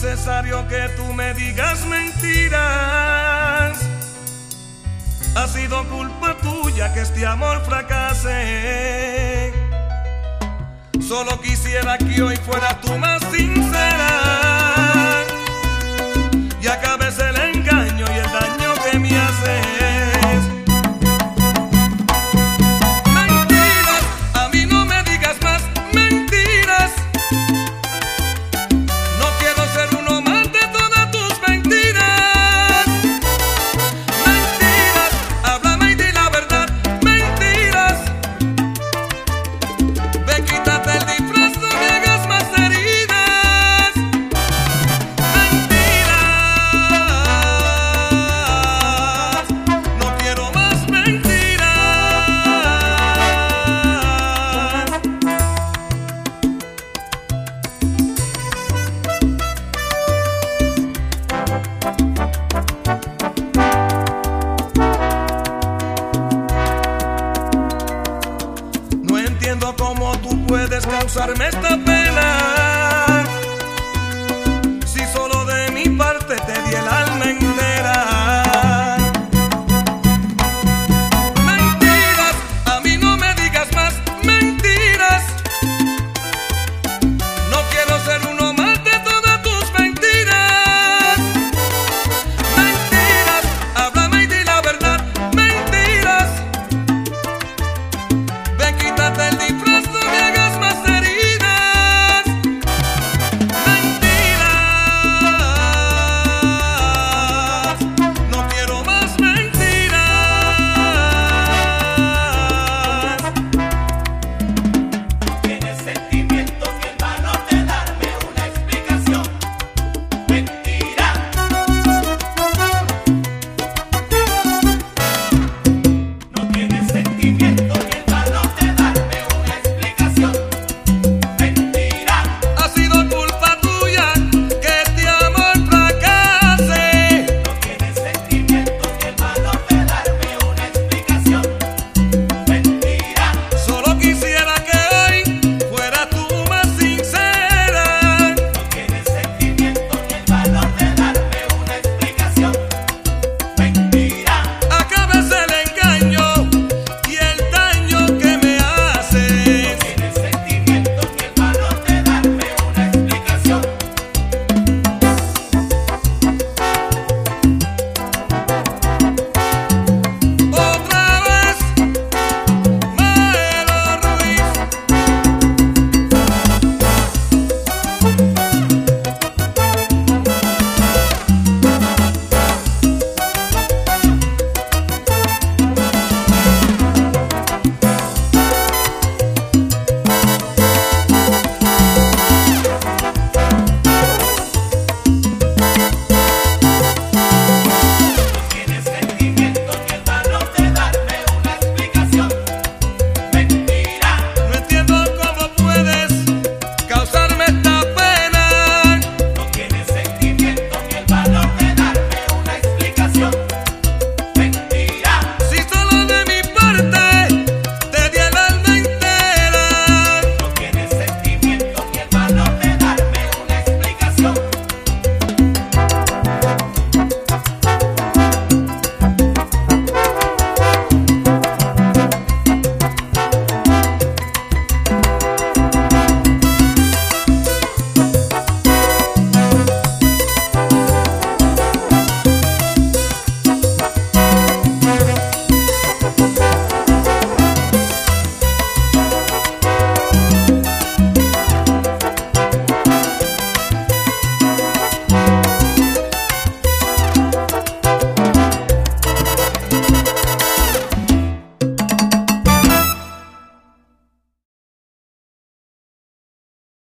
necesario que tú me digas mentiras. Ha sido culpa tuya que este amor fracase. Solo quisiera que hoy fuera tú más sincera y acabes el engaño y el daño que me haces. Mentiras, a mí no me digas más mentiras. No quiero ser uno más de todas tus mentiras. Mentiras, háblame y di la verdad. Mentiras, ve, quítate el disfraz, no me hagas más heridas. Mentiras, no quiero más mentiras. No entiendo cómo tú puedes causarme esta